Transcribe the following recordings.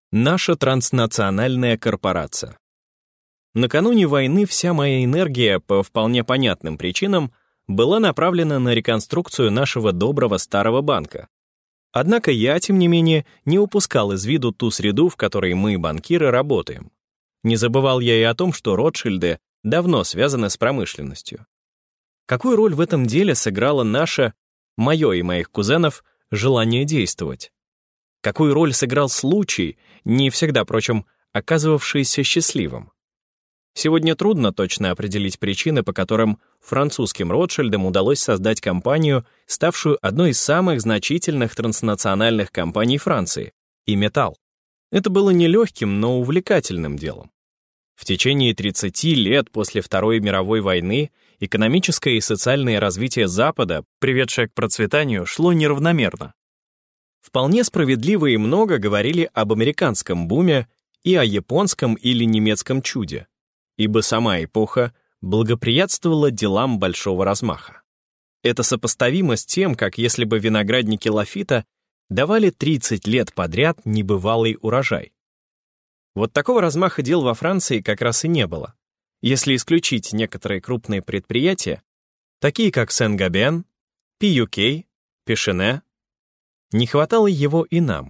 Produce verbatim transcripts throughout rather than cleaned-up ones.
Наша транснациональная корпорация. Накануне войны вся моя энергия, по вполне понятным причинам, была направлена на реконструкцию нашего доброго старого банка. Однако я, тем не менее, не упускал из виду ту среду, в которой мы, банкиры, работаем. Не забывал я и о том, что Ротшильды давно связаны с промышленностью. Какую роль в этом деле сыграло наше, мое и моих кузенов, желание действовать? Какую роль сыграл случай, не всегда, впрочем, оказывавшийся счастливым? Сегодня трудно точно определить причины, по которым французским Ротшильдам удалось создать компанию, ставшую одной из самых значительных транснациональных компаний Франции, и Металл. Это было нелегким, но увлекательным делом. В течение тридцати лет после Второй мировой войны экономическое и социальное развитие Запада, приведшее к процветанию, шло неравномерно. Вполне справедливо и много говорили об американском буме и о японском или немецком чуде, ибо сама эпоха благоприятствовала делам большого размаха. Это сопоставимо с тем, как если бы виноградники Лафита давали тридцать лет подряд небывалый урожай. Вот такого размаха дел во Франции как раз и не было. Если исключить некоторые крупные предприятия, такие как Сен-Гобен, Пи Ю Кей, Пешене, не хватало его и нам.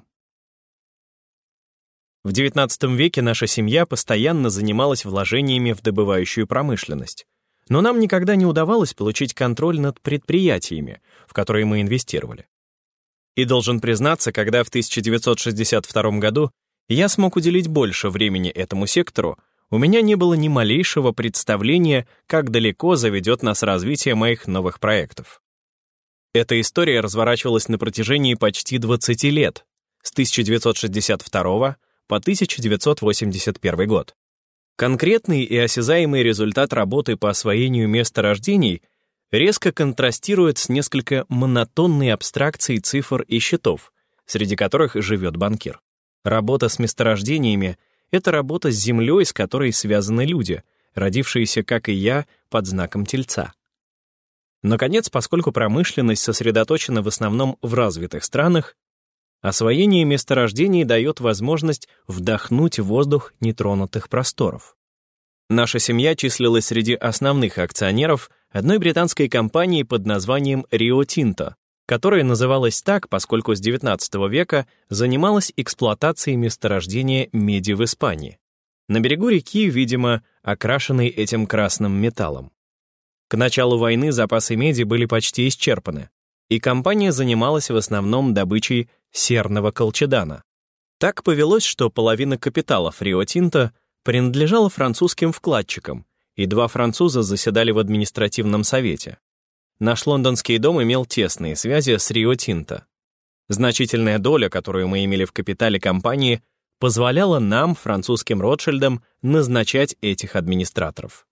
В девятнадцатом веке наша семья постоянно занималась вложениями в добывающую промышленность, но нам никогда не удавалось получить контроль над предприятиями, в которые мы инвестировали. И должен признаться, когда в тысяча девятьсот шестьдесят втором году я смог уделить больше времени этому сектору, у меня не было ни малейшего представления, как далеко заведет нас развитие моих новых проектов. Эта история разворачивалась на протяжении почти двадцати лет, с тысяча девятьсот шестьдесят второго по тысяча девятьсот восемьдесят первый год. Конкретный и осязаемый результат работы по освоению месторождений резко контрастирует с несколько монотонной абстракцией цифр и счетов, среди которых живет банкир. Работа с месторождениями — это работа с землей, с которой связаны люди, родившиеся, как и я, под знаком Тельца. Наконец, поскольку промышленность сосредоточена в основном в развитых странах, освоение месторождений дает возможность вдохнуть воздух нетронутых просторов. Наша семья числилась среди основных акционеров одной британской компании под названием Rio Tinto, которая называлась так, поскольку с девятнадцатого века занималась эксплуатацией месторождения меди в Испании, на берегу реки, видимо, окрашенной этим красным металлом. К началу войны запасы меди были почти исчерпаны, и компания занималась в основном добычей серного колчедана. Так повелось, что половина капиталов Rio Tinto принадлежала французским вкладчикам, и два француза заседали в административном совете. Наш лондонский дом имел тесные связи с Rio Tinto. Значительная доля, которую мы имели в капитале компании, позволяла нам, французским Ротшильдам, назначать этих администраторов.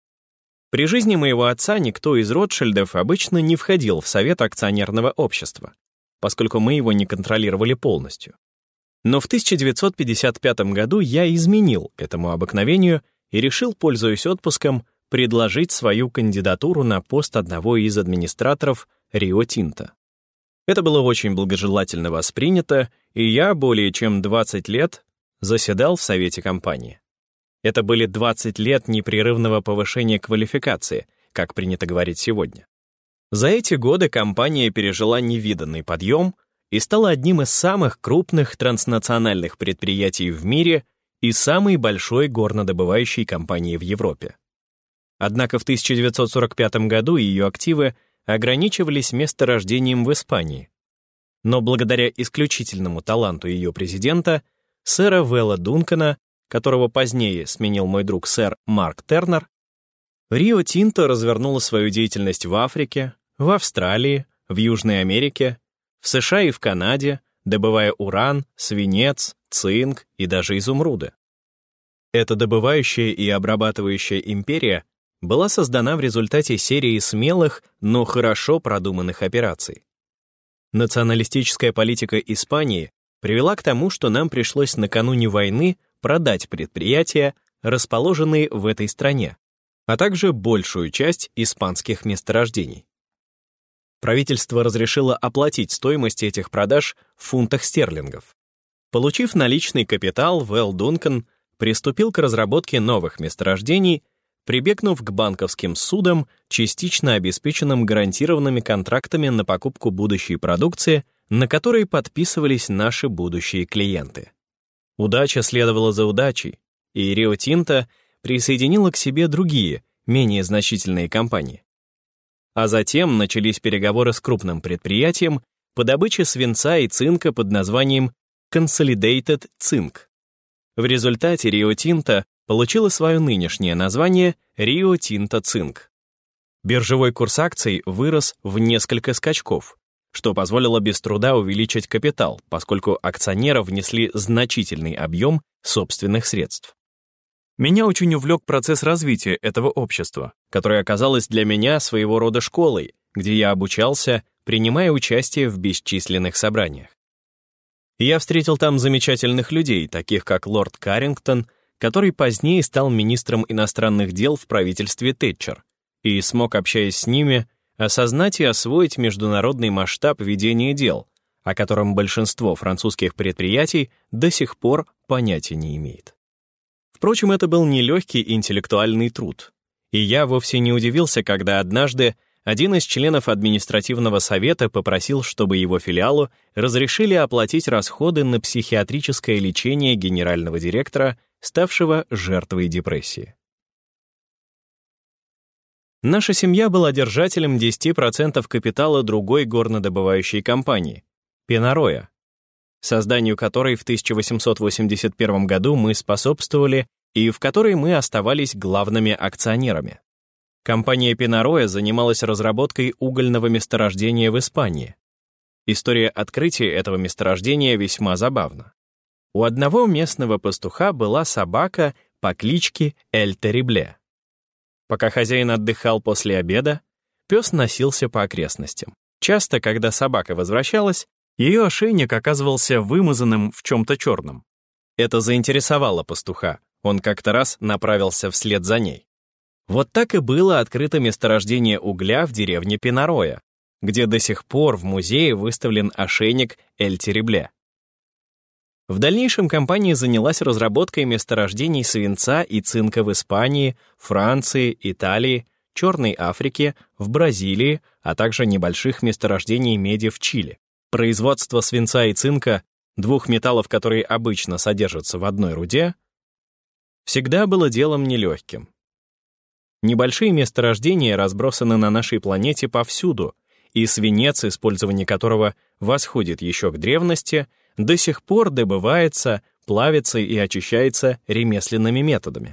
При жизни моего отца никто из Ротшильдов обычно не входил в совет акционерного общества, поскольку мы его не контролировали полностью. Но в тысяча девятьсот пятьдесят пятом году я изменил этому обыкновению и решил, пользуясь отпуском, предложить свою кандидатуру на пост одного из администраторов Rio Tinto. Это было очень благожелательно воспринято, и я более чем двадцать лет заседал в совете компании. Это были двадцать лет непрерывного повышения квалификации, как принято говорить сегодня. За эти годы компания пережила невиданный подъем и стала одним из самых крупных транснациональных предприятий в мире и самой большой горнодобывающей компанией в Европе. Однако в тысяча девятьсот сорок пятом году ее активы ограничивались месторождением в Испании. Но благодаря исключительному таланту ее президента, сэра Вэлла Дункана, которого позднее сменил мой друг сэр Марк Тернер, Rio Tinto развернула свою деятельность в Африке, в Австралии, в Южной Америке, в США и в Канаде, добывая уран, свинец, цинк и даже изумруды. Эта добывающая и обрабатывающая империя была создана в результате серии смелых, но хорошо продуманных операций. Националистическая политика Испании привела к тому, что нам пришлось накануне войны продать предприятия, расположенные в этой стране, а также большую часть испанских месторождений. Правительство разрешило оплатить стоимость этих продаж в фунтах стерлингов. Получив наличный капитал, Вэл Дункан приступил к разработке новых месторождений, прибегнув к банковским ссудам, частично обеспеченным гарантированными контрактами на покупку будущей продукции, на которые подписывались наши будущие клиенты. Удача следовала за удачей, и Рио Тинто присоединила к себе другие, менее значительные компании. А затем начались переговоры с крупным предприятием по добыче свинца и цинка под названием Consolidated Zinc. В результате Рио Тинто получила свое нынешнее название Рио Тинто Цинк. Биржевой курс акций вырос в несколько скачков, что позволило без труда увеличить капитал, поскольку акционеры внесли значительный объем собственных средств. Меня очень увлек процесс развития этого общества, которое оказалось для меня своего рода школой, где я обучался, принимая участие в бесчисленных собраниях. Я встретил там замечательных людей, таких как лорд Каррингтон, который позднее стал министром иностранных дел в правительстве Тэтчер, и смог, общаясь с ними, осознать и освоить международный масштаб ведения дел, о котором большинство французских предприятий до сих пор понятия не имеет. Впрочем, это был нелегкий интеллектуальный труд, и я вовсе не удивился, когда однажды один из членов административного совета попросил, чтобы его филиалу разрешили оплатить расходы на психиатрическое лечение генерального директора, ставшего жертвой депрессии. Наша семья была держателем десять процентов капитала другой горнодобывающей компании — Пенароя, созданию которой в тысяча восемьсот восемьдесят первом году мы способствовали и в которой мы оставались главными акционерами. Компания Пенароя занималась разработкой угольного месторождения в Испании. История открытия этого месторождения весьма забавна. У одного местного пастуха была собака по кличке Эль Террибле. Пока хозяин отдыхал после обеда, пес носился по окрестностям. Часто, когда собака возвращалась, ее ошейник оказывался вымазанным в чем-то черном. Это заинтересовало пастуха, он как-то раз направился вслед за ней. Вот так и было открыто месторождение угля в деревне Пенароя, где до сих пор в музее выставлен ошейник Эль Террибле. В дальнейшем компания занялась разработкой месторождений свинца и цинка в Испании, Франции, Италии, Черной Африке, в Бразилии, а также небольших месторождений меди в Чили. Производство свинца и цинка, двух металлов, которые обычно содержатся в одной руде, всегда было делом нелегким. Небольшие месторождения разбросаны на нашей планете повсюду, и свинец, использование которого восходит еще к древности, до сих пор добывается, плавится и очищается ремесленными методами.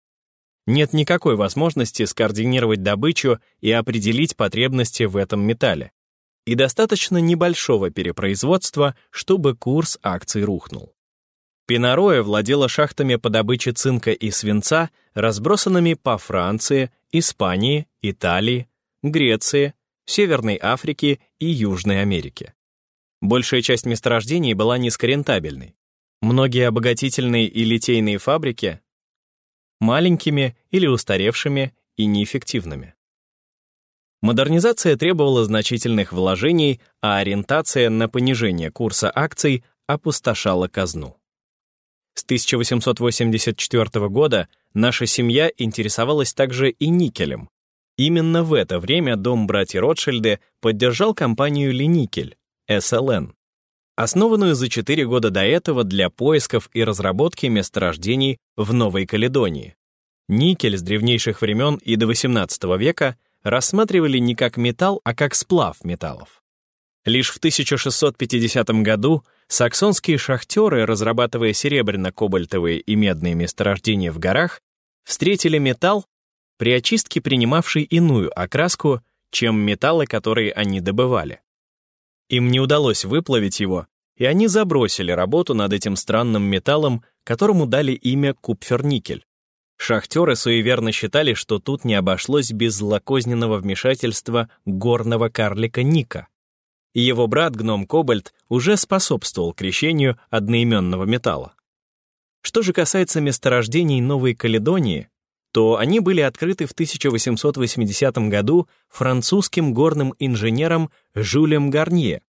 Нет никакой возможности скоординировать добычу и определить потребности в этом металле. И достаточно небольшого перепроизводства, чтобы курс акций рухнул. Пенароя владела шахтами по добыче цинка и свинца, разбросанными по Франции, Испании, Италии, Греции, Северной Африке и Южной Америке. Большая часть месторождений была низкорентабельной. Многие обогатительные и литейные фабрики маленькими или устаревшими и неэффективными. Модернизация требовала значительных вложений, а ориентация на понижение курса акций опустошала казну. С тысяча восемьсот восемьдесят четвёртого года наша семья интересовалась также и никелем. Именно в это время дом братьев Ротшильды поддержал компанию Леникель, эс эл эн, основанную за четыре года до этого для поисков и разработки месторождений в Новой Каледонии. Никель с древнейших времен и до восемнадцатого века рассматривали не как металл, а как сплав металлов. Лишь в тысяча шестьсот пятидесятом году саксонские шахтеры, разрабатывая серебряно-кобальтовые и медные месторождения в горах, встретили металл, при очистке принимавший иную окраску, чем металлы, которые они добывали. Им не удалось выплавить его, и они забросили работу над этим странным металлом, которому дали имя купфер-никель. Шахтеры суеверно считали, что тут не обошлось без злокозненного вмешательства горного карлика Ника. И его брат, гном Кобальт, уже способствовал крещению одноименного металла. Что же касается месторождений Новой Каледонии, то они были открыты в тысяча восемьсот восьмидесятом году французским горным инженером Жюлем Гарнье.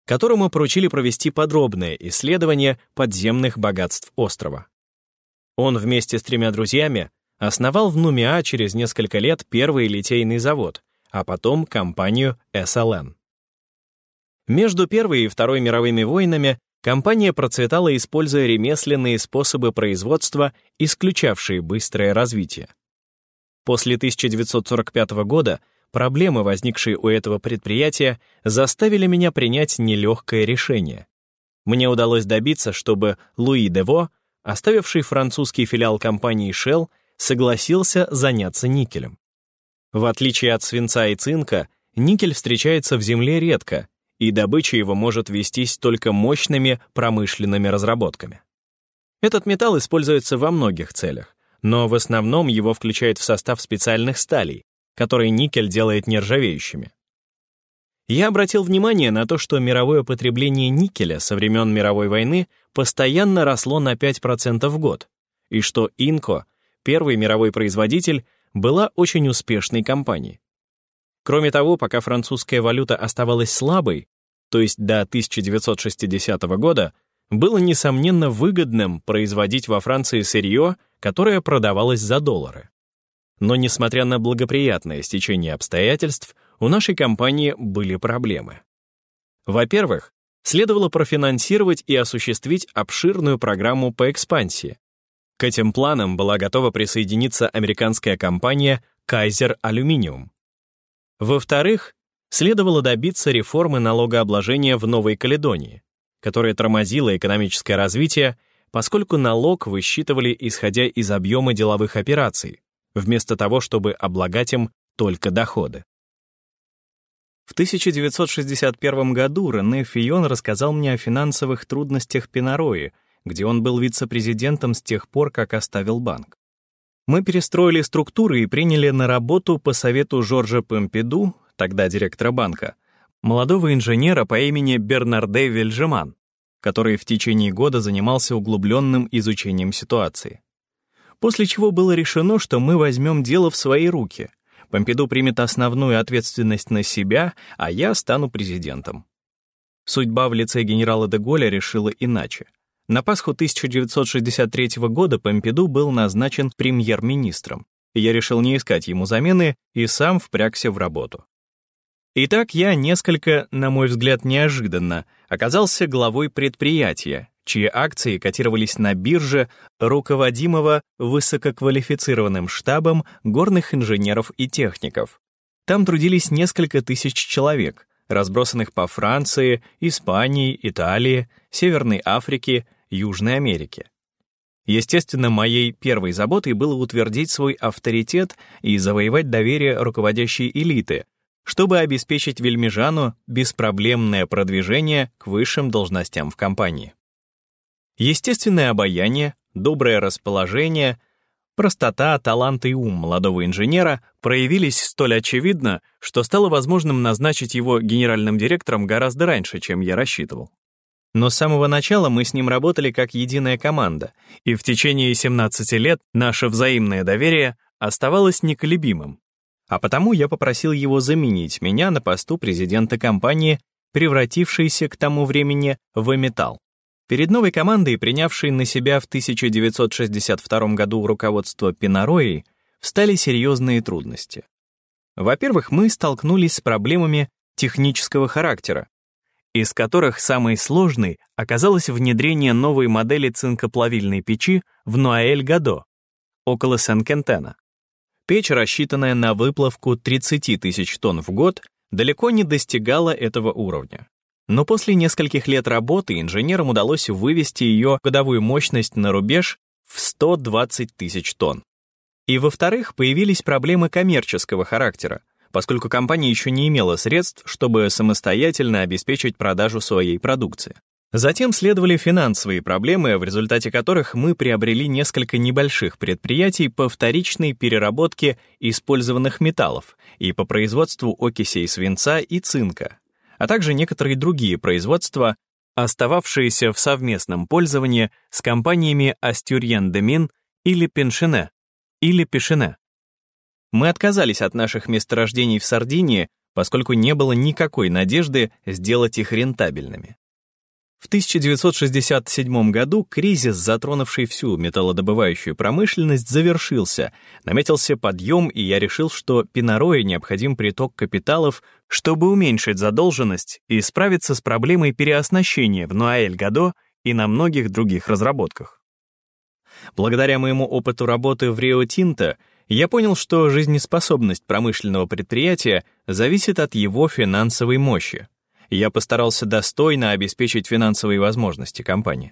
которому поручили провести подробное исследование подземных богатств острова. Он вместе с тремя друзьями основал в Нумиа через несколько лет первый литейный завод, а потом компанию эс эл эн. Между Первой и Второй мировыми войнами компания процветала, используя ремесленные способы производства, исключавшие быстрое развитие. После тысяча девятьсот сорок пятого года проблемы, возникшие у этого предприятия, заставили меня принять нелегкое решение. Мне удалось добиться, чтобы Луи Дево, оставивший французский филиал компании Shell, согласился заняться никелем. В отличие от свинца и цинка, никель встречается в земле редко, и добыча его может вестись только мощными промышленными разработками. Этот металл используется во многих целях, но в основном его включают в состав специальных сталей, которые никель делает нержавеющими. Я обратил внимание на то, что мировое потребление никеля со времен мировой войны постоянно росло на пять процентов в год, и что Инко, первый мировой производитель, была очень успешной компанией. Кроме того, пока французская валюта оставалась слабой, то есть до тысяча девятьсот шестидесятого года, было несомненно выгодным производить во Франции сырье, которое продавалось за доллары. Но несмотря на благоприятное стечение обстоятельств, у нашей компании были проблемы. Во-первых, следовало профинансировать и осуществить обширную программу по экспансии. К этим планам была готова присоединиться американская компания Kaiser Aluminium. Во-вторых, следовало добиться реформы налогообложения в Новой Каледонии, которая тормозила экономическое развитие, поскольку налог высчитывали исходя из объема деловых операций, вместо того, чтобы облагать им только доходы. В тысяча девятьсот шестьдесят первом году Рене Фион рассказал мне о финансовых трудностях Пенарои, где он был вице-президентом с тех пор, как оставил банк. Мы перестроили структуры и приняли на работу по совету Жоржа Помпиду, тогда директора банка, молодого инженера по имени Бернарде Вильжеман, который в течение года занимался углубленным изучением ситуации. После чего было решено, что мы возьмем дело в свои руки. Помпиду примет основную ответственность на себя, а я стану президентом. Судьба в лице генерала де Голля решила иначе. На Пасху тысяча девятьсот шестьдесят третьего года Помпиду был назначен премьер-министром, и я решил не искать ему замены и сам впрягся в работу. Итак, я несколько, на мой взгляд, неожиданно оказался главой предприятия, чьи акции котировались на бирже, руководимого высококвалифицированным штабом горных инженеров и техников. Там трудились несколько тысяч человек, разбросанных по Франции, Испании, Италии, Северной Африке, Южной Америке. Естественно, моей первой заботой было утвердить свой авторитет и завоевать доверие руководящей элиты, чтобы обеспечить Вельмижану беспроблемное продвижение к высшим должностям в компании. Естественное обаяние, доброе расположение, простота, талант и ум молодого инженера проявились столь очевидно, что стало возможным назначить его генеральным директором гораздо раньше, чем я рассчитывал. Но с самого начала мы с ним работали как единая команда, и в течение семнадцати лет наше взаимное доверие оставалось неколебимым. А потому я попросил его заменить меня на посту президента компании, превратившейся к тому времени в Эметал. Перед новой командой, принявшей на себя в тысяча девятьсот шестьдесят втором году руководство Пенарои, встали серьезные трудности. Во-первых, мы столкнулись с проблемами технического характера, из которых самой сложной оказалось внедрение новой модели цинкоплавильной печи в Нуаэль-Гадо, около Сен-Кентена. Печь, рассчитанная на выплавку тридцать тысяч тонн в год, далеко не достигала этого уровня. Но после нескольких лет работы инженерам удалось вывести ее годовую мощность на рубеж в сто двадцать тысяч тонн. И, во-вторых, появились проблемы коммерческого характера, поскольку компания еще не имела средств, чтобы самостоятельно обеспечить продажу своей продукции. Затем следовали финансовые проблемы, в результате которых мы приобрели несколько небольших предприятий по вторичной переработке использованных металлов и по производству окисей свинца и цинка, а также некоторые другие производства, остававшиеся в совместном пользовании с компаниями Астюрьен-де-Мин или Пеншине, или Пешине. Мы отказались от наших месторождений в Сардинии, поскольку не было никакой надежды сделать их рентабельными. В тысяча девятьсот шестьдесят седьмом году кризис, затронувший всю металлодобывающую промышленность, завершился, наметился подъем, и я решил, что Пинарое необходим приток капиталов, чтобы уменьшить задолженность и справиться с проблемой переоснащения в Нуаэль-Гадо и на многих других разработках. Благодаря моему опыту работы в Рио Тинто, я понял, что жизнеспособность промышленного предприятия зависит от его финансовой мощи. Я постарался достойно обеспечить финансовые возможности компании.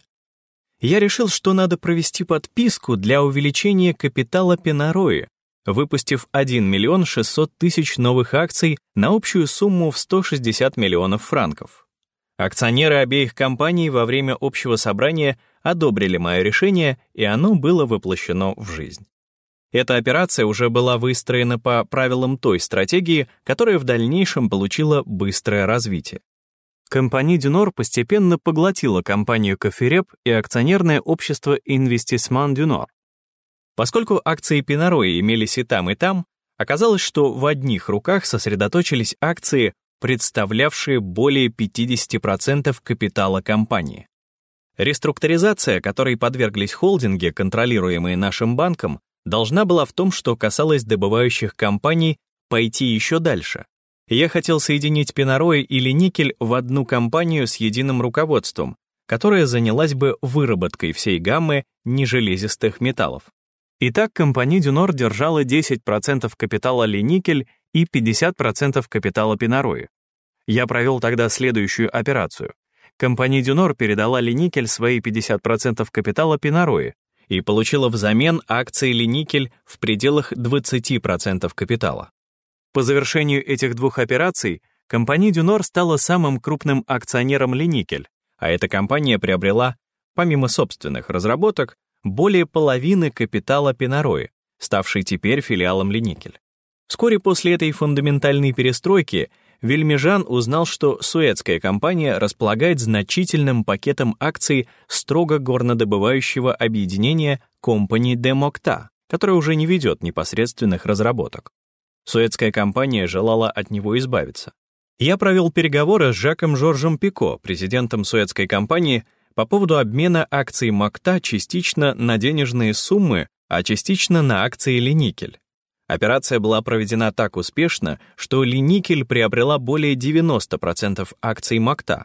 Я решил, что надо провести подписку для увеличения капитала Пинарое, выпустив один миллион шестьсот тысяч новых акций на общую сумму в сто шестьдесят миллионов франков. Акционеры обеих компаний во время общего собрания одобрили мое решение, и оно было воплощено в жизнь. Эта операция уже была выстроена по правилам той стратегии, которая в дальнейшем получила быстрое развитие. Компания Дюнор постепенно поглотила компанию Кофереп и акционерное общество Investissement Дюнор. Поскольку акции Пинарое имелись и там, и там, оказалось, что в одних руках сосредоточились акции, представлявшие более пятьдесят процентов капитала компании. Реструктуризация, которой подверглись холдинги, контролируемые нашим банком, должна была в том, что касалось добывающих компаний, пойти еще дальше. Я хотел соединить Пинарое и Леникель в одну компанию с единым руководством, которая занялась бы выработкой всей гаммы нежелезистых металлов. Итак, компания Дюнор держала десять процентов капитала Леникель и пятьдесят процентов капитала Пинарое. Я провел тогда следующую операцию. Компания Дюнор передала Леникель свои пятьдесят процентов капитала Пинарое и получила взамен акции Леникель в пределах двадцать процентов капитала. По завершению этих двух операций компания Дюнор стала самым крупным акционером Леникель, а эта компания приобрела, помимо собственных разработок, более половины капитала Пинарое, ставший теперь филиалом Леникель. Вскоре после этой фундаментальной перестройки Вельмижан узнал, что суэцкая компания располагает значительным пакетом акций строго горнодобывающего объединения Compagnie de Mocta, которое уже не ведет непосредственных разработок. Суэцкая компания желала от него избавиться. Я провел переговоры с Жаком Жоржем Пико, президентом суэцкой компании, по поводу обмена акций Мокта частично на денежные суммы, а частично на акции Леникель. Операция была проведена так успешно, что Леникель приобрела более девяноста процентов акций Мокта.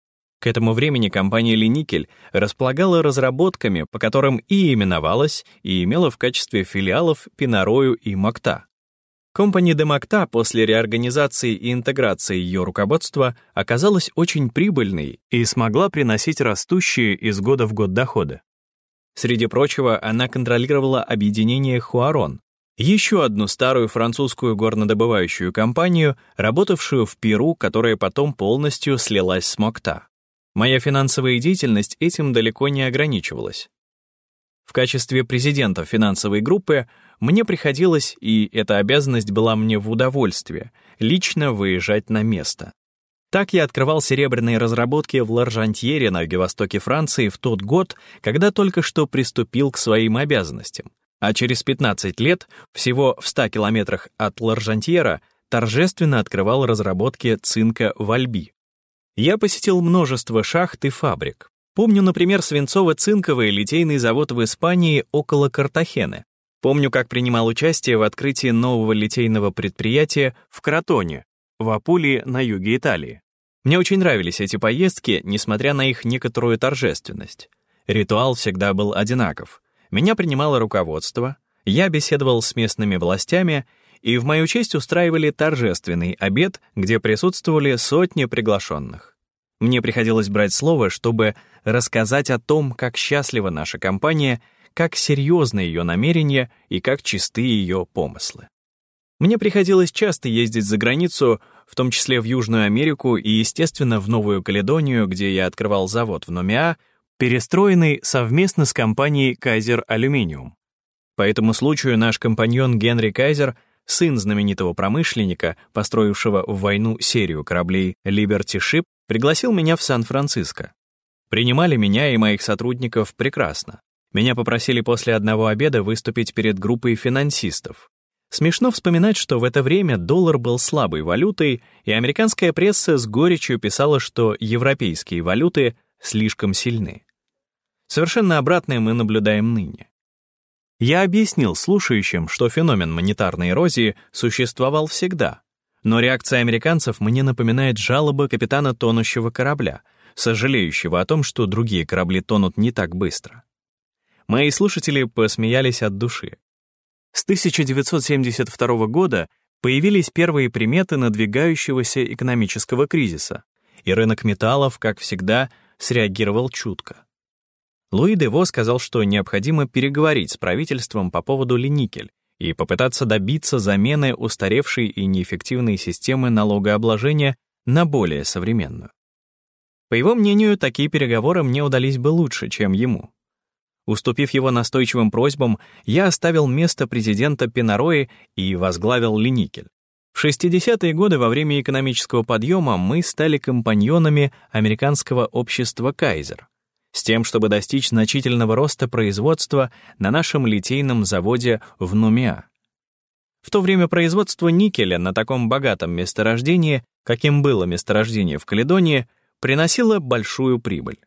К этому времени компания Леникель располагала разработками, по которым и именовалась, и имела в качестве филиалов Пинарою и Мокта. Compagnie de Mocta после реорганизации и интеграции ее руководства оказалась очень прибыльной и смогла приносить растущие из года в год доходы. Среди прочего, она контролировала объединение Хуарон, еще одну старую французскую горнодобывающую компанию, работавшую в Перу, которая потом полностью слилась с Мокта. Моя финансовая деятельность этим далеко не ограничивалась. В качестве президента финансовой группы мне приходилось, и эта обязанность была мне в удовольствие, лично выезжать на место. Так я открывал серебряные разработки в Ларжантьере на юго-востоке Франции в тот год, когда только что приступил к своим обязанностям, а через пятнадцать лет, всего в ста километрах от Ларжантьера, торжественно открывал разработки цинка в Альби. Я посетил множество шахт и фабрик. Помню, например, свинцово-цинковый литейный завод в Испании около Картахены. Помню, как принимал участие в открытии нового литейного предприятия в Кротоне, в Апулии на юге Италии. Мне очень нравились эти поездки, несмотря на их некоторую торжественность. Ритуал всегда был одинаков. Меня принимало руководство, я беседовал с местными властями, и в мою честь устраивали торжественный обед, где присутствовали сотни приглашенных. Мне приходилось брать слово, чтобы рассказать о том, как счастлива наша компания, как серьезны ее намерения и как чисты ее помыслы. Мне приходилось часто ездить за границу, в том числе в Южную Америку и, естественно, в Новую Каледонию, где я открывал завод в Номиа, перестроенный совместно с компанией Kaiser Aluminium. По этому случаю наш компаньон Генри Кайзер, сын знаменитого промышленника, построившего в войну серию кораблей Liberty Ship, пригласил меня в Сан-Франциско. Принимали меня и моих сотрудников прекрасно. Меня попросили после одного обеда выступить перед группой финансистов. Смешно вспоминать, что в это время доллар был слабой валютой, и американская пресса с горечью писала, что европейские валюты слишком сильны. Совершенно обратное мы наблюдаем ныне. Я объяснил слушающим, что феномен монетарной эрозии существовал всегда, но реакция американцев мне напоминает жалобы капитана тонущего корабля, сожалеющего о том, что другие корабли тонут не так быстро. Мои слушатели посмеялись от души. С тысяча девятьсот семьдесят второго года появились первые приметы надвигающегося экономического кризиса, и рынок металлов, как всегда, среагировал чутко. Луи Дево сказал, что необходимо переговорить с правительством по поводу Леникель и попытаться добиться замены устаревшей и неэффективной системы налогообложения на более современную. По его мнению, такие переговоры мне удались бы лучше, чем ему. Уступив его настойчивым просьбам, я оставил место президента Пенарои и возглавил Леникель. В шестидесятые годы во время экономического подъема мы стали компаньонами американского общества «Кайзер», с тем, чтобы достичь значительного роста производства на нашем литейном заводе в Нумиа. В то время производство никеля на таком богатом месторождении, каким было месторождение в Каледонии, приносило большую прибыль.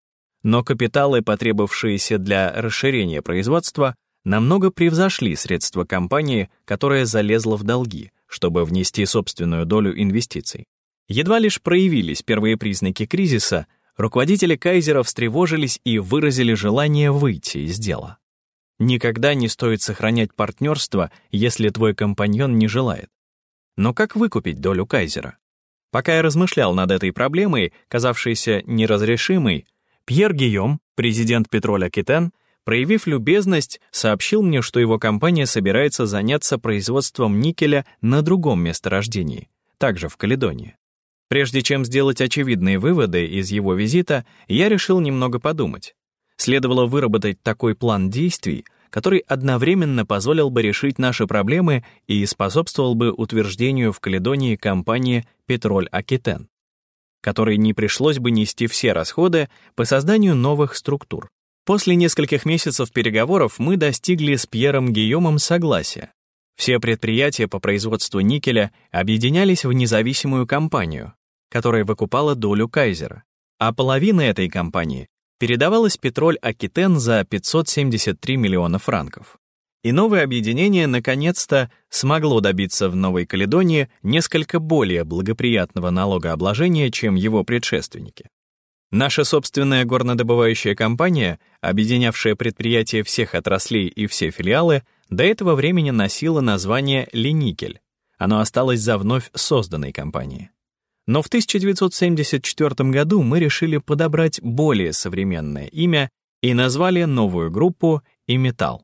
Но капиталы, потребовавшиеся для расширения производства, намного превзошли средства компании, которая залезла в долги, чтобы внести собственную долю инвестиций. Едва лишь проявились первые признаки кризиса, руководители Кайзера встревожились и выразили желание выйти из дела. Никогда не стоит сохранять партнерство, если твой компаньон не желает. Но как выкупить долю Кайзера? Пока я размышлял над этой проблемой, казавшейся неразрешимой, Пьер Гийом, президент Петроль-Акитен, проявив любезность, сообщил мне, что его компания собирается заняться производством никеля на другом месторождении, также в Каледонии. Прежде чем сделать очевидные выводы из его визита, я решил немного подумать. Следовало выработать такой план действий, который одновременно позволил бы решить наши проблемы и способствовал бы утверждению в Каледонии компании Петроль-Акитен, которой не пришлось бы нести все расходы по созданию новых структур. После нескольких месяцев переговоров мы достигли с Пьером Гийомом согласия. Все предприятия по производству никеля объединялись в независимую компанию, которая выкупала долю Кайзера, а половина этой компании передавалась Петроль-Акитен за пятьсот семьдесят три миллиона франков. И новое объединение наконец-то смогло добиться в Новой Каледонии несколько более благоприятного налогообложения, чем его предшественники. Наша собственная горнодобывающая компания, объединявшая предприятия всех отраслей и все филиалы, до этого времени носила название «Леникель». Оно осталось за вновь созданной компанией. Но в тысяча девятьсот семьдесят четвёртом году мы решили подобрать более современное имя и назвали новую группу «Иметал».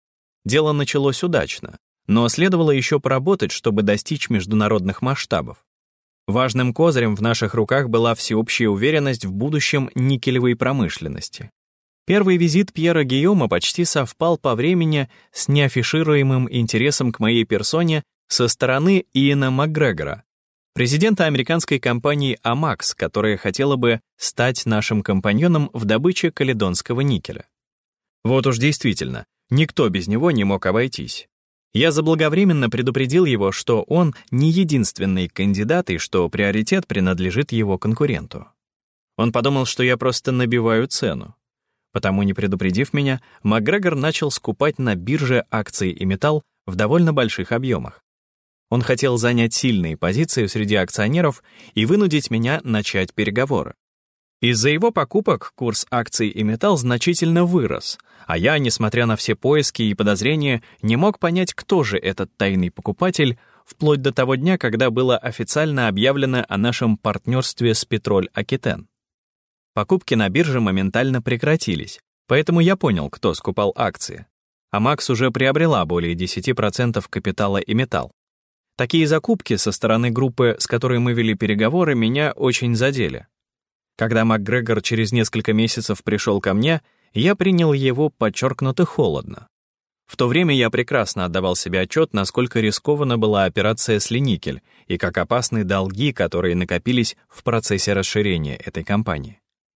Дело началось удачно, но следовало еще поработать, чтобы достичь международных масштабов. Важным козырем в наших руках была всеобщая уверенность в будущем никелевой промышленности. Первый визит Пьера Гийома почти совпал по времени с неафишируемым интересом к моей персоне со стороны Иэна Макгрегора, президента американской компании «Амакс», которая хотела бы стать нашим компаньоном в добыче каледонского никеля. Вот уж действительно, никто без него не мог обойтись. Я заблаговременно предупредил его, что он не единственный кандидат и что приоритет принадлежит его конкуренту. Он подумал, что я просто набиваю цену. Потому, не предупредив меня, Макгрегор начал скупать на бирже акции «Иметал» в довольно больших объемах. Он хотел занять сильные позиции среди акционеров и вынудить меня начать переговоры. Из-за его покупок курс акций «Иметал» значительно вырос, а я, несмотря на все поиски и подозрения, не мог понять, кто же этот тайный покупатель, вплоть до того дня, когда было официально объявлено о нашем партнерстве с Петроль-Акитен. Покупки на бирже моментально прекратились, поэтому я понял, кто скупал акции. Амакс уже приобрела более десять процентов капитала «Иметал». Такие закупки со стороны группы, с которой мы вели переговоры, меня очень задели. Когда Макгрегор через несколько месяцев пришел ко мне, я принял его подчеркнуто холодно. В то время я прекрасно отдавал себе отчет, насколько рискованна была операция с Леникель и как опасны долги, которые накопились в процессе расширения этой компании.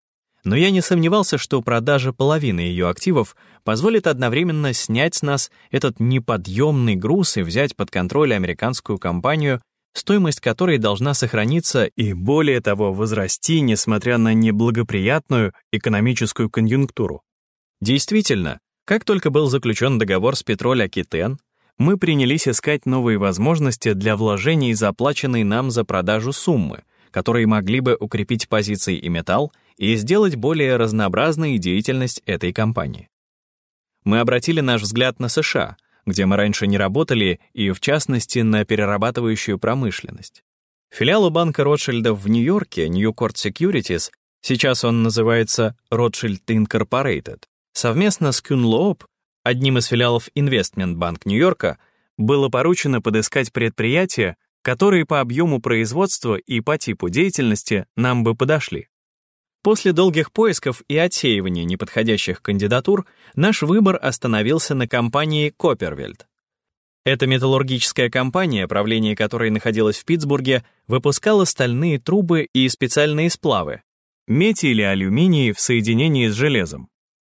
Но я не сомневался, что продажа половины ее активов позволит одновременно снять с нас этот неподъемный груз и взять под контроль американскую компанию, стоимость которой должна сохраниться и, более того, возрасти, несмотря на неблагоприятную экономическую конъюнктуру. Действительно, как только был заключен договор с Петроль Акитен, мы принялись искать новые возможности для вложений заплаченной нам за продажу суммы, которые могли бы укрепить позиции и металл и сделать более разнообразной деятельность этой компании. Мы обратили наш взгляд на США, где мы раньше не работали, и в частности на перерабатывающую промышленность. Филиал у банка Ротшильдов в Нью-Йорке, Newport Securities, сейчас он называется Rothschild Incorporated, совместно с Kuhn Loeb, одним из филиалов Investment Bank Нью-Йорка, было поручено подыскать предприятия, которые по объему производства и по типу деятельности нам бы подошли. После долгих поисков и отсеивания неподходящих кандидатур наш выбор остановился на компании Коппервельд. Эта металлургическая компания, правление которой находилось в Питтсбурге, выпускала стальные трубы и специальные сплавы, медь или алюминий в соединении с железом.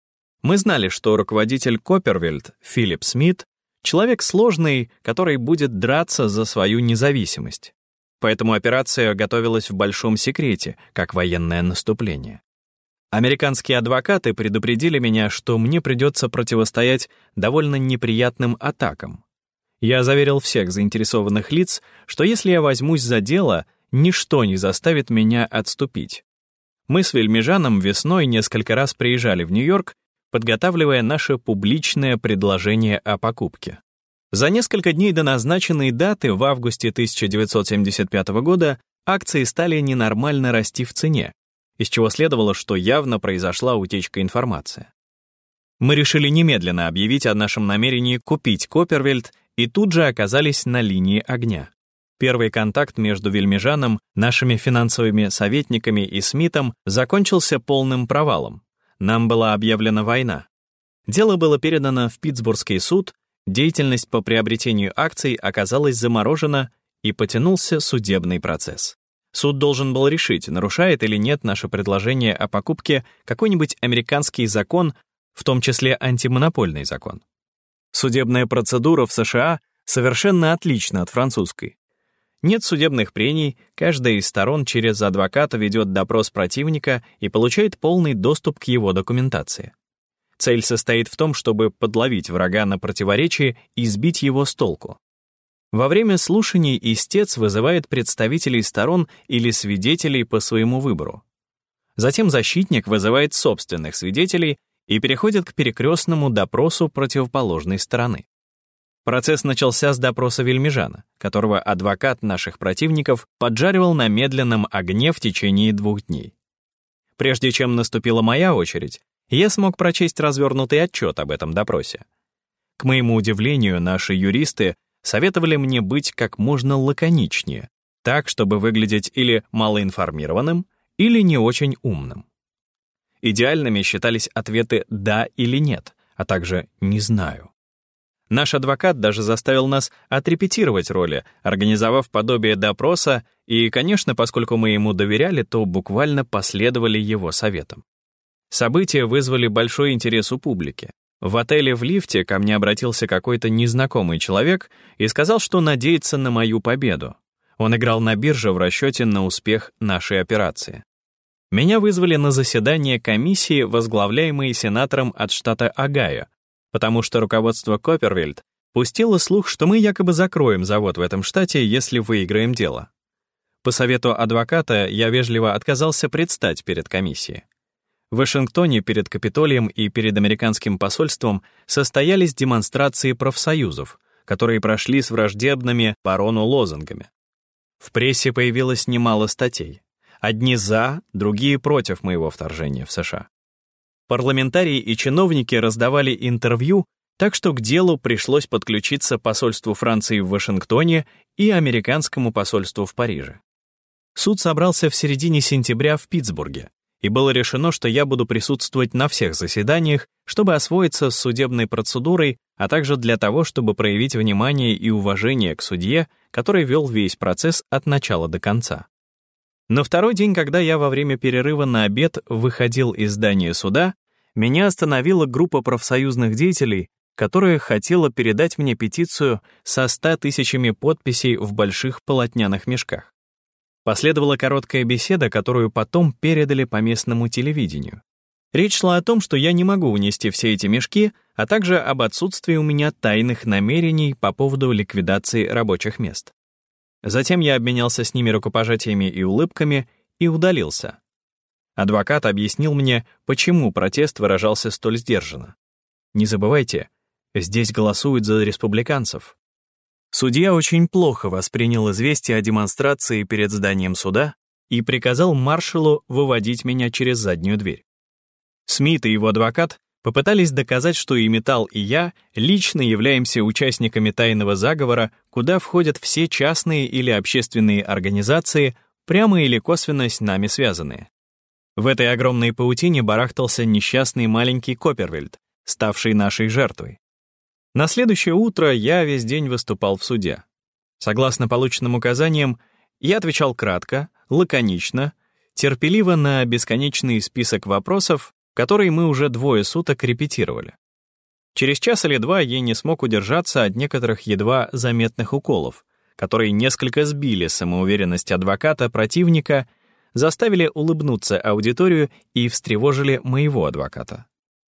Мы знали, что руководитель Коппервельд, Филипп Смит, человек сложный, который будет драться за свою независимость. Поэтому операция готовилась в большом секрете, как военное наступление. Американские адвокаты предупредили меня, что мне придется противостоять довольно неприятным атакам. Я заверил всех заинтересованных лиц, что если я возьмусь за дело, ничто не заставит меня отступить. Мы с Вельмижаном весной несколько раз приезжали в Нью-Йорк, подготавливая наше публичное предложение о покупке. За несколько дней до назначенной даты в августе тысяча девятьсот семьдесят пятого года акции стали ненормально расти в цене, из чего следовало, что явно произошла утечка информации. Мы решили немедленно объявить о нашем намерении купить Коппервельд и тут же оказались на линии огня. Первый контакт между Вельмижаном, нашими финансовыми советниками и Смитом закончился полным провалом. Нам была объявлена война. Дело было передано в Питтсбургский суд, деятельность по приобретению акций оказалась заморожена и потянулся судебный процесс. Суд должен был решить, нарушает или нет наше предложение о покупке какой-нибудь американский закон, в том числе антимонопольный закон. Судебная процедура в США совершенно отлична от французской. Нет судебных прений, каждая из сторон через адвоката ведет допрос противника и получает полный доступ к его документации. Цель состоит в том, чтобы подловить врага на противоречии и сбить его с толку. Во время слушаний истец вызывает представителей сторон или свидетелей по своему выбору. Затем защитник вызывает собственных свидетелей и переходит к перекрестному допросу противоположной стороны. Процесс начался с допроса Вельмижана, которого адвокат наших противников поджаривал на медленном огне в течение двух дней. Прежде чем наступила моя очередь, я смог прочесть развернутый отчет об этом допросе. К моему удивлению, наши юристы советовали мне быть как можно лаконичнее, так, чтобы выглядеть или малоинформированным, или не очень умным. Идеальными считались ответы «да» или «нет», а также «не знаю». Наш адвокат даже заставил нас отрепетировать роли, организовав подобие допроса, и, конечно, поскольку мы ему доверяли, то буквально последовали его советам. События вызвали большой интерес у публики. В отеле в лифте ко мне обратился какой-то незнакомый человек и сказал, что надеется на мою победу. Он играл на бирже в расчете на успех нашей операции. Меня вызвали на заседание комиссии, возглавляемой сенатором от штата Огайо, потому что руководство Коппервельд пустило слух, что мы якобы закроем завод в этом штате, если выиграем дело. По совету адвоката я вежливо отказался предстать перед комиссией. В Вашингтоне перед Капитолием и перед американским посольством состоялись демонстрации профсоюзов, которые прошли с враждебными барону лозунгами. В прессе появилось немало статей. Одни за, другие против моего вторжения в США. Парламентарии и чиновники раздавали интервью, так что к делу пришлось подключиться посольству Франции в Вашингтоне и американскому посольству в Париже. Суд собрался в середине сентября в Питтсбурге, и было решено, что я буду присутствовать на всех заседаниях, чтобы освоиться с судебной процедурой, а также для того, чтобы проявить внимание и уважение к судье, который вел весь процесс от начала до конца. На второй день, когда я во время перерыва на обед выходил из здания суда, меня остановила группа профсоюзных деятелей, которая хотела передать мне петицию со ста тысячами подписей в больших полотняных мешках. Последовала короткая беседа, которую потом передали по местному телевидению. Речь шла о том, что я не могу унести все эти мешки, а также об отсутствии у меня тайных намерений по поводу ликвидации рабочих мест. Затем я обменялся с ними рукопожатиями и улыбками и удалился. Адвокат объяснил мне, почему протест выражался столь сдержанно. Не забывайте, здесь голосуют за республиканцев. Судья очень плохо воспринял известие о демонстрации перед зданием суда и приказал маршалу выводить меня через заднюю дверь. Смит и его адвокат попытались доказать, что и Металл, и я лично являемся участниками тайного заговора, куда входят все частные или общественные организации, прямо или косвенно с нами связанные. В этой огромной паутине барахтался несчастный маленький Коппервельд, ставший нашей жертвой. На следующее утро я весь день выступал в суде. Согласно полученным указаниям, я отвечал кратко, лаконично, терпеливо на бесконечный список вопросов, который мы уже двое суток репетировали. Через час или два я не смог удержаться от некоторых едва заметных уколов, которые несколько сбили самоуверенность адвоката противника, заставили улыбнуться аудиторию и встревожили моего адвоката.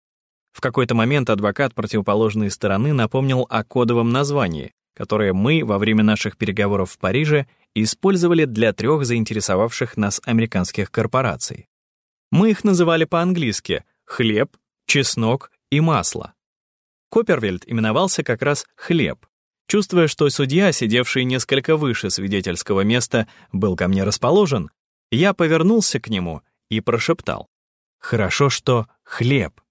В какой-то момент адвокат противоположной стороны напомнил о кодовом названии, которое мы во время наших переговоров в Париже использовали для трех заинтересовавших нас американских корпораций. Мы их называли по-английски «хлеб», «чеснок» и «масло». Коппервельд именовался как раз «хлеб». Чувствуя, что судья, сидевший несколько выше свидетельского места, был ко мне расположен, я повернулся к нему и прошептал: «Хорошо, что хлеб.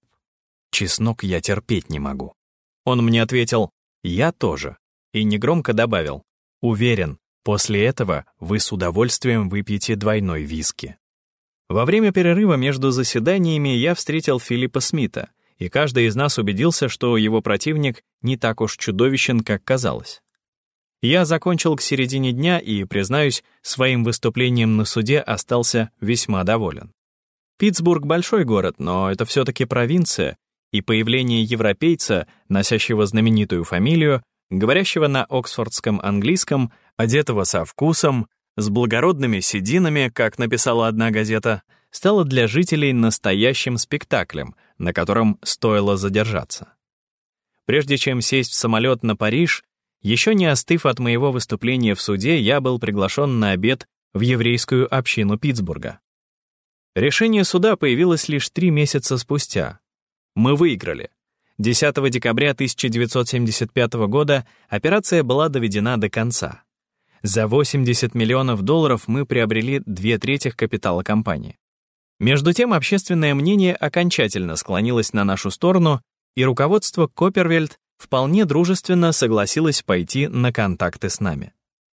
Чеснок я терпеть не могу». Он мне ответил: «Я тоже», и негромко добавил: «Уверен, после этого вы с удовольствием выпьете двойной виски». Во время перерыва между заседаниями я встретил Филиппа Смита, и каждый из нас убедился, что его противник не так уж чудовищен, как казалось. Я закончил к середине дня и, признаюсь, своим выступлением на суде остался весьма доволен. Питтсбург — большой город, но это все-таки провинция, и появление европейца, носящего знаменитую фамилию, говорящего на оксфордском английском, одетого со вкусом, с благородными сединами, как написала одна газета, стало для жителей настоящим спектаклем, на котором стоило задержаться. Прежде чем сесть в самолет на Париж, еще не остыв от моего выступления в суде, я был приглашен на обед в еврейскую общину Питтсбурга. Решение суда появилось лишь три месяца спустя. Мы выиграли. десятого декабря тысяча девятьсот семьдесят пятого года операция была доведена до конца. За восемьдесят миллионов долларов мы приобрели две трети капитала компании. Между тем, общественное мнение окончательно склонилось на нашу сторону, и руководство Коппервельд вполне дружественно согласилось пойти на контакты с нами.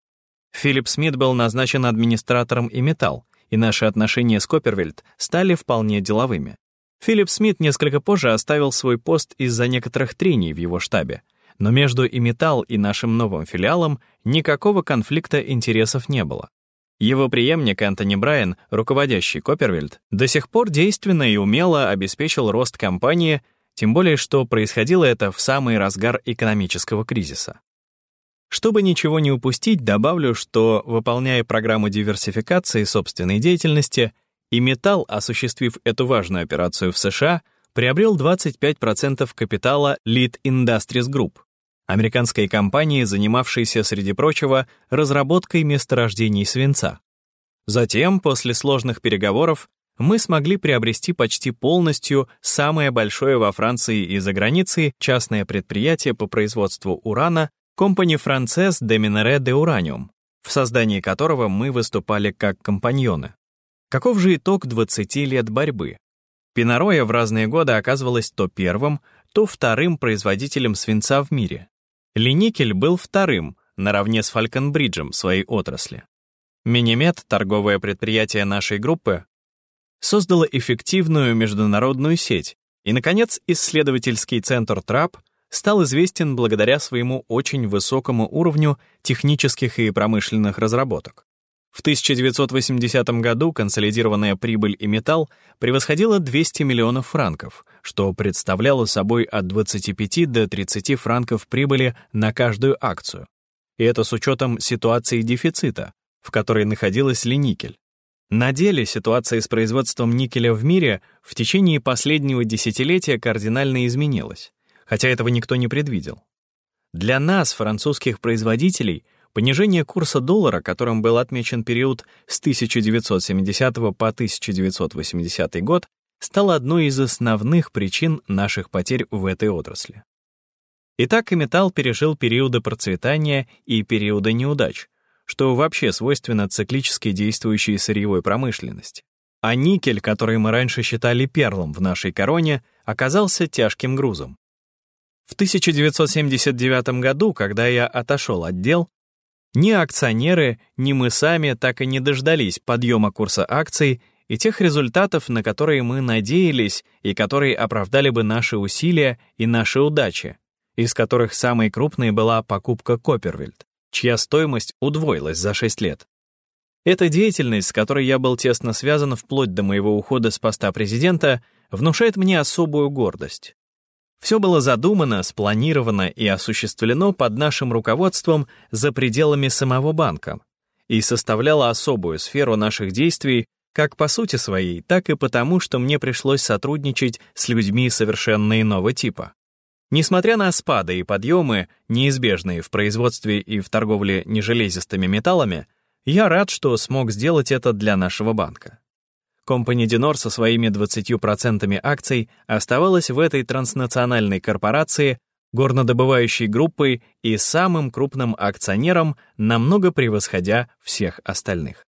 Филипп Смит был назначен администратором и Металл, и наши отношения с Коппервельд стали вполне деловыми. Филипп Смит несколько позже оставил свой пост из-за некоторых трений в его штабе, но между Иметалл и нашим новым филиалом никакого конфликта интересов не было. Его преемник Энтони Брайан, руководящий Коппервельд, до сих пор действенно и умело обеспечил рост компании, тем более что происходило это в самый разгар экономического кризиса. Чтобы ничего не упустить, добавлю, что, выполняя программу диверсификации собственной деятельности, Иметалл, осуществив эту важную операцию в США, приобрел двадцать пять процентов капитала Lead Industries Group, американской компании, занимавшейся, среди прочего, разработкой месторождений свинца. Затем, после сложных переговоров, мы смогли приобрести почти полностью самое большое во Франции и за границей частное предприятие по производству урана Compagnie Française des Minerais de Uranium, в создании которого мы выступали как компаньоны. Каков же итог двадцати лет борьбы? Пинароя в разные годы оказывалась то первым, то вторым производителем свинца в мире. Линикель был вторым, наравне с Фальконбриджем в своей отрасли. Минимед, торговое предприятие нашей группы, создало эффективную международную сеть, и, наконец, исследовательский центр Трап стал известен благодаря своему очень высокому уровню технических и промышленных разработок. В тысяча девятьсот восьмидесятом году консолидированная прибыль и металл превосходила двести миллионов франков, что представляло собой от двадцати пяти до тридцати франков прибыли на каждую акцию. И это с учетом ситуации дефицита, в которой находилась Леникель. На деле ситуация с производством никеля в мире в течение последнего десятилетия кардинально изменилась, хотя этого никто не предвидел. Для нас, французских производителей, понижение курса доллара, которым был отмечен период с тысяча девятьсот семидесятого по тысяча девятьсот восьмидесятый год, стало одной из основных причин наших потерь в этой отрасли. Итак, и металл пережил периоды процветания и периоды неудач, что вообще свойственно циклически действующей сырьевой промышленности. А никель, который мы раньше считали перлом в нашей короне, оказался тяжким грузом. В тысяча девятьсот семьдесят девятом году, когда я отошел от дел, ни акционеры, ни мы сами так и не дождались подъема курса акций и тех результатов, на которые мы надеялись и которые оправдали бы наши усилия и наши удачи, из которых самой крупной была покупка Коппервильд, чья стоимость удвоилась за шесть лет. Эта деятельность, с которой я был тесно связан вплоть до моего ухода с поста президента, внушает мне особую гордость. Все было задумано, спланировано и осуществлено под нашим руководством за пределами самого банка и составляло особую сферу наших действий как по сути своей, так и потому, что мне пришлось сотрудничать с людьми совершенно иного типа. Несмотря на спады и подъемы, неизбежные в производстве и в торговле нежелезистыми металлами, я рад, что смог сделать это для нашего банка. Компани Денор со своими двадцатью процентами акций оставалась в этой транснациональной корпорации горнодобывающей группой и самым крупным акционером, намного превосходя всех остальных.